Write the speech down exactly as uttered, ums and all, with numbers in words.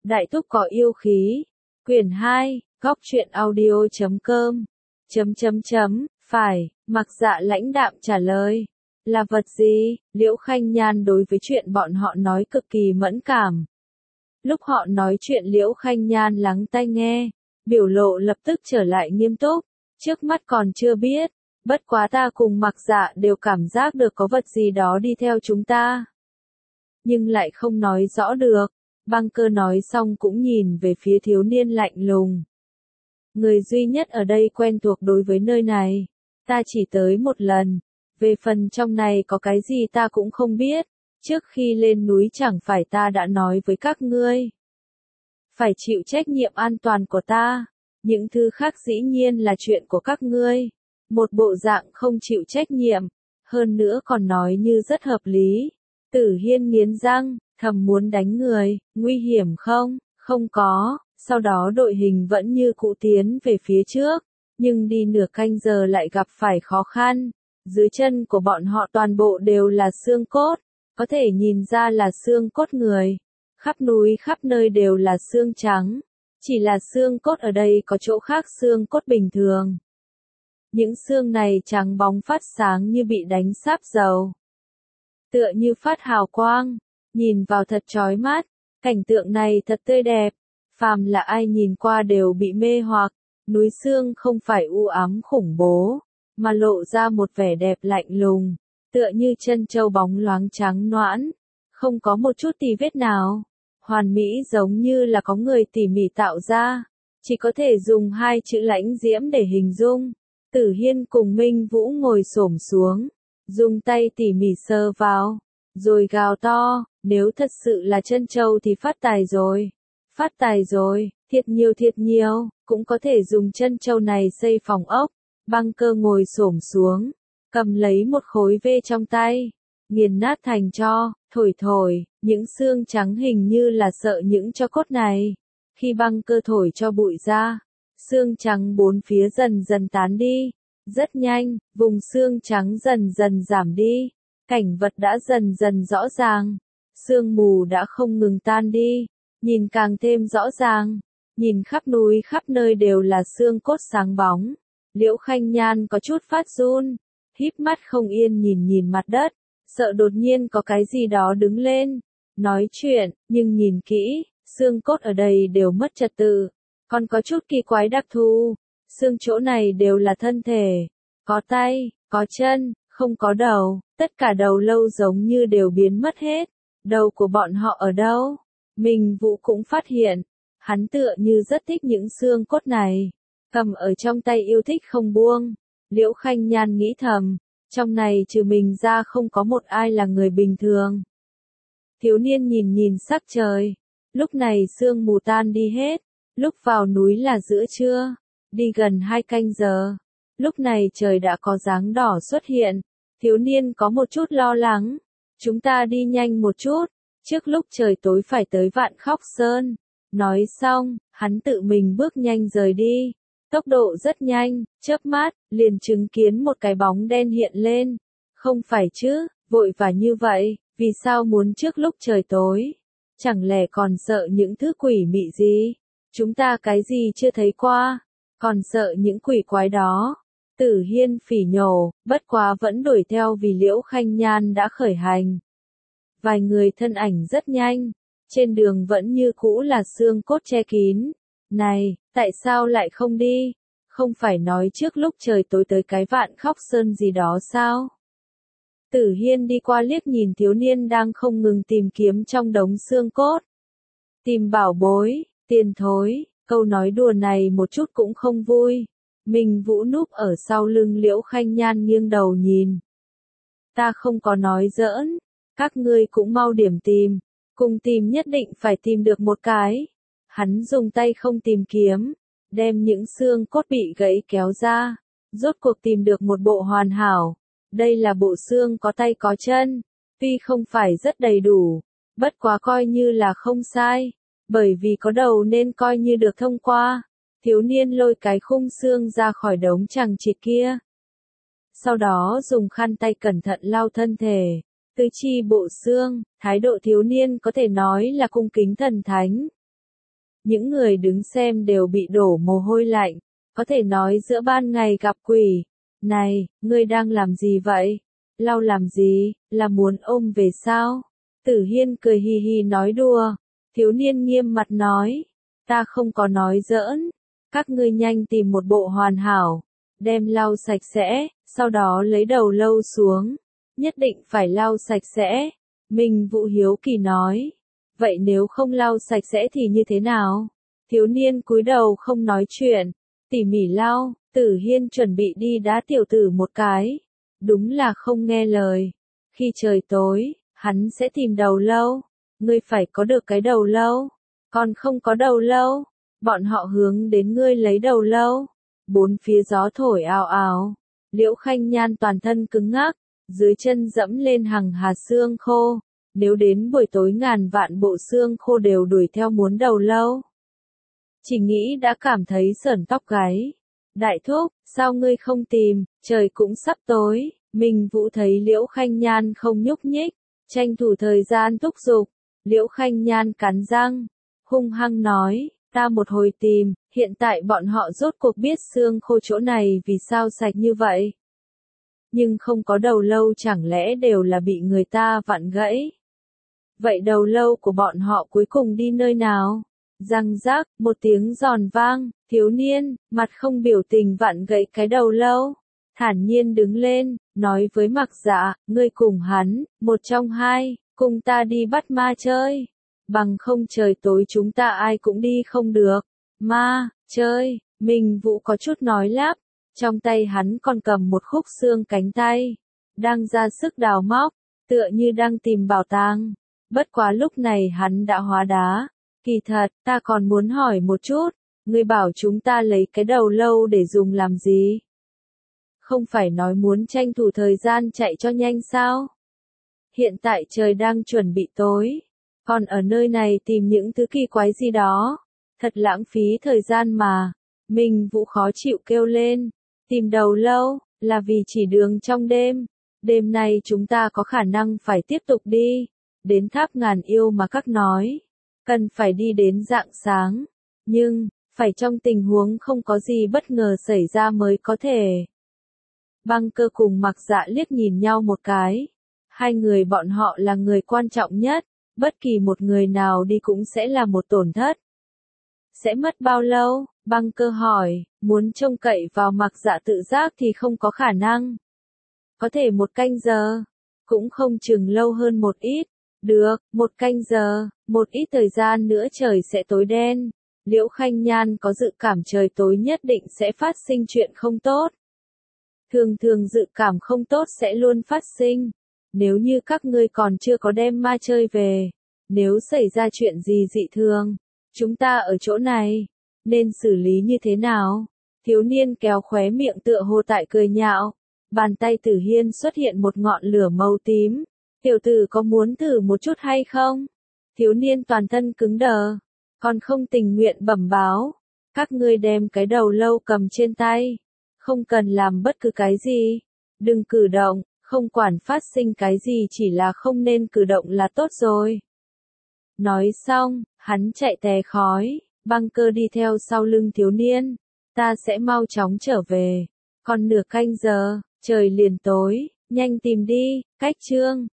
Đại thúc có yêu khí. Quyển hai, góc truyện audio chấm com. Chấm chấm chấm, phải, Mặc Dạ lãnh đạm trả lời. Là vật gì? Liễu Khanh Nhan đối với chuyện bọn họ nói cực kỳ mẫn cảm. Lúc họ nói chuyện Liễu Khanh Nhan lắng tai nghe, biểu lộ lập tức trở lại nghiêm túc. Trước mắt còn chưa biết, bất quá ta cùng Mặc Dạ đều cảm giác được có vật gì đó đi theo chúng ta. Nhưng lại không nói rõ được. Băng Cơ nói xong cũng nhìn về phía thiếu niên lạnh lùng. Người duy nhất ở đây quen thuộc đối với nơi này. Ta chỉ tới một lần. Về phần trong này có cái gì ta cũng không biết. Trước khi lên núi chẳng phải ta đã nói với các ngươi. Phải chịu trách nhiệm an toàn của ta. Những thứ khác dĩ nhiên là chuyện của các ngươi. Một bộ dạng không chịu trách nhiệm. Hơn nữa còn nói như rất hợp lý. Tử Hiên nghiến răng, thầm muốn đánh người, nguy hiểm không? Không có. Sau đó đội hình vẫn như cũ tiến về phía trước, nhưng đi nửa canh giờ lại gặp phải khó khăn. Dưới chân của bọn họ toàn bộ đều là xương cốt, có thể nhìn ra là xương cốt người. Khắp núi khắp nơi đều là xương trắng, chỉ là xương cốt ở đây có chỗ khác xương cốt bình thường. Những xương này trắng bóng phát sáng như bị đánh sáp dầu. Tựa như phát hào quang, nhìn vào thật chói mắt, cảnh tượng này thật tươi đẹp. Phàm là ai nhìn qua đều bị mê hoặc, núi xương không phải u ám khủng bố, mà lộ ra một vẻ đẹp lạnh lùng, tựa như chân châu bóng loáng trắng nõn, không có một chút tì vết nào, hoàn mỹ giống như là có người tỉ mỉ tạo ra, chỉ có thể dùng hai chữ lãnh diễm để hình dung. Tử Hiên cùng Minh Vũ ngồi xổm xuống, dùng tay tỉ mỉ sờ vào, rồi gào to, nếu thật sự là chân châu thì phát tài rồi. Phát tài rồi, thiệt nhiều thiệt nhiều, cũng có thể dùng chân châu này xây phòng ốc. Băng Cơ ngồi xổm xuống, cầm lấy một khối vê trong tay, nghiền nát thành tro, thổi thổi, những xương trắng hình như là sợ những tro cốt này. Khi Băng Cơ thổi cho bụi ra, xương trắng bốn phía dần dần tán đi. Rất nhanh, vùng xương trắng dần dần giảm đi, cảnh vật đã dần dần rõ ràng, sương mù đã không ngừng tan đi. Nhìn càng thêm rõ ràng, nhìn khắp núi khắp nơi đều là xương cốt sáng bóng. Liễu Khanh Nhan có chút phát run, híp mắt không yên nhìn nhìn mặt đất, sợ đột nhiên có cái gì đó đứng lên, nói chuyện, nhưng nhìn kỹ, xương cốt ở đây đều mất trật tự, còn có chút kỳ quái đặc thù, xương chỗ này đều là thân thể, có tay, có chân, không có đầu, tất cả đầu lâu giống như đều biến mất hết, đầu của bọn họ ở đâu? Minh Vũ cũng phát hiện, hắn tựa như rất thích những xương cốt này, cầm ở trong tay yêu thích không buông. Liễu Khanh Nhan nghĩ thầm, trong này trừ mình ra không có một ai là người bình thường. Thiếu niên nhìn nhìn sắc trời, lúc này sương mù tan đi hết, lúc vào núi là giữa trưa, đi gần hai canh giờ, lúc này trời đã có dáng đỏ xuất hiện, thiếu niên có một chút lo lắng, chúng ta đi nhanh một chút. Trước lúc trời tối phải tới Vạn Khóc Sơn. Nói xong, hắn tự mình bước nhanh rời đi. Tốc độ rất nhanh, chớp mắt, liền chứng kiến một cái bóng đen hiện lên. Không phải chứ, vội vã như vậy, vì sao muốn trước lúc trời tối? Chẳng lẽ còn sợ những thứ quỷ mị gì? Chúng ta cái gì chưa thấy qua? Còn sợ những quỷ quái đó? Tử Hiên phỉ nhổ, bất quá vẫn đuổi theo vì Liễu Khanh Nhan đã khởi hành. Vài người thân ảnh rất nhanh, trên đường vẫn như cũ là xương cốt che kín. Này, tại sao lại không đi? Không phải nói trước lúc trời tối tới cái Vạn Khóc Sơn gì đó sao? Tử Hiên đi qua liếc nhìn thiếu niên đang không ngừng tìm kiếm trong đống xương cốt. Tìm bảo bối, tiền thối, câu nói đùa này một chút cũng không vui. Minh Vũ núp ở sau lưng Liễu Khanh Nhan nghiêng đầu nhìn. Ta không có nói giỡn. Các ngươi cũng mau điểm tìm, cùng tìm nhất định phải tìm được một cái. Hắn dùng tay không tìm kiếm, đem những xương cốt bị gãy kéo ra, rốt cuộc tìm được một bộ hoàn hảo. Đây là bộ xương có tay có chân, tuy không phải rất đầy đủ, bất quá coi như là không sai, bởi vì có đầu nên coi như được thông qua. Thiếu niên lôi cái khung xương ra khỏi đống chằng chịt kia. Sau đó dùng khăn tay cẩn thận lau thân thể. Tứ chi bộ xương, thái độ thiếu niên có thể nói là cung kính thần thánh. Những người đứng xem đều bị đổ mồ hôi lạnh, có thể nói giữa ban ngày gặp quỷ. Này, ngươi đang làm gì vậy? Lau làm gì, là muốn ôm về sao? Tử Hiên cười hì hì nói đùa. Thiếu niên nghiêm mặt nói, ta không có nói giỡn. Các ngươi nhanh tìm một bộ hoàn hảo, đem lau sạch sẽ, sau đó lấy đầu lâu xuống. Nhất định phải lau sạch sẽ. Minh Vũ hiếu kỳ nói. Vậy nếu không lau sạch sẽ thì như thế nào? Thiếu niên cúi đầu không nói chuyện. Tỉ mỉ lau, Tử Hiên chuẩn bị đi đá tiểu tử một cái. Đúng là không nghe lời. Khi trời tối, hắn sẽ tìm đầu lâu. Ngươi phải có được cái đầu lâu. Còn không có đầu lâu. Bọn họ hướng đến ngươi lấy đầu lâu. Bốn phía gió thổi ào ào. Liễu Khanh Nhan toàn thân cứng ngắc. Dưới chân dẫm lên hằng hà xương khô. Nếu đến buổi tối ngàn vạn bộ xương khô đều đuổi theo muốn đầu lâu. Chỉ nghĩ đã cảm thấy sởn tóc gáy. Đại thúc, sao ngươi không tìm, trời cũng sắp tối. Minh Vũ thấy Liễu Khanh Nhan không nhúc nhích, tranh thủ thời gian thúc giục. Liễu Khanh Nhan cắn răng, hung hăng nói, ta một hồi tìm, hiện tại bọn họ rốt cuộc biết xương khô chỗ này vì sao sạch như vậy. Nhưng không có đầu lâu chẳng lẽ đều là bị người ta vặn gãy. Vậy đầu lâu của bọn họ cuối cùng đi nơi nào? Răng rác, một tiếng giòn vang, thiếu niên, mặt không biểu tình vặn gãy cái đầu lâu. Thản nhiên đứng lên, nói với Mặc Dạ, ngươi cùng hắn, một trong hai, cùng ta đi bắt ma chơi. Bằng không trời tối chúng ta ai cũng đi không được. Ma, chơi, Minh Vũ có chút nói lắp, trong tay hắn còn cầm một khúc xương cánh tay. Đang ra sức đào móc, tựa như đang tìm bảo tàng. Bất quá lúc này hắn đã hóa đá. Kỳ thật, ta còn muốn hỏi một chút, ngươi bảo chúng ta lấy cái đầu lâu để dùng làm gì? Không phải nói muốn tranh thủ thời gian chạy cho nhanh sao? Hiện tại trời đang chuẩn bị tối, còn ở nơi này tìm những thứ kỳ quái gì đó, thật lãng phí thời gian mà. Minh Vũ khó chịu kêu lên, tìm đầu lâu, là vì chỉ đường trong đêm. Đêm nay chúng ta có khả năng phải tiếp tục đi, đến tháp ngàn yêu mà các nói. Cần phải đi đến rạng sáng, nhưng, phải trong tình huống không có gì bất ngờ xảy ra mới có thể. Băng Cơ cùng Mặc Dạ liếc nhìn nhau một cái. Hai người bọn họ là người quan trọng nhất, bất kỳ một người nào đi cũng sẽ là một tổn thất. Sẽ mất bao lâu? Băng Cơ hỏi, muốn trông cậy vào Mặc Dạ tự giác thì không có khả năng. Có thể một canh giờ, cũng không chừng lâu hơn một ít. Được, một canh giờ, một ít thời gian nữa trời sẽ tối đen. Liễu Khanh Nhan có dự cảm trời tối nhất định sẽ phát sinh chuyện không tốt. Thường thường dự cảm không tốt sẽ luôn phát sinh. Nếu như các ngươi còn chưa có đem ma chơi về, nếu xảy ra chuyện gì dị thường, chúng ta ở chỗ này, nên xử lý như thế nào? Thiếu niên kéo khóe miệng tựa hồ tại cười nhạo. Bàn tay Tử Hiên xuất hiện một ngọn lửa màu tím. Tiểu tử có muốn thử một chút hay không? Thiếu niên toàn thân cứng đờ, còn không tình nguyện bẩm báo. Các ngươi đem cái đầu lâu cầm trên tay. Không cần làm bất cứ cái gì. Đừng cử động, không quản phát sinh cái gì chỉ là không nên cử động là tốt rồi. Nói xong, hắn chạy tè khói, Băng Cơ đi theo sau lưng thiếu niên. Ta sẽ mau chóng trở về. Còn nửa canh giờ, trời liền tối, nhanh tìm đi, cách chương.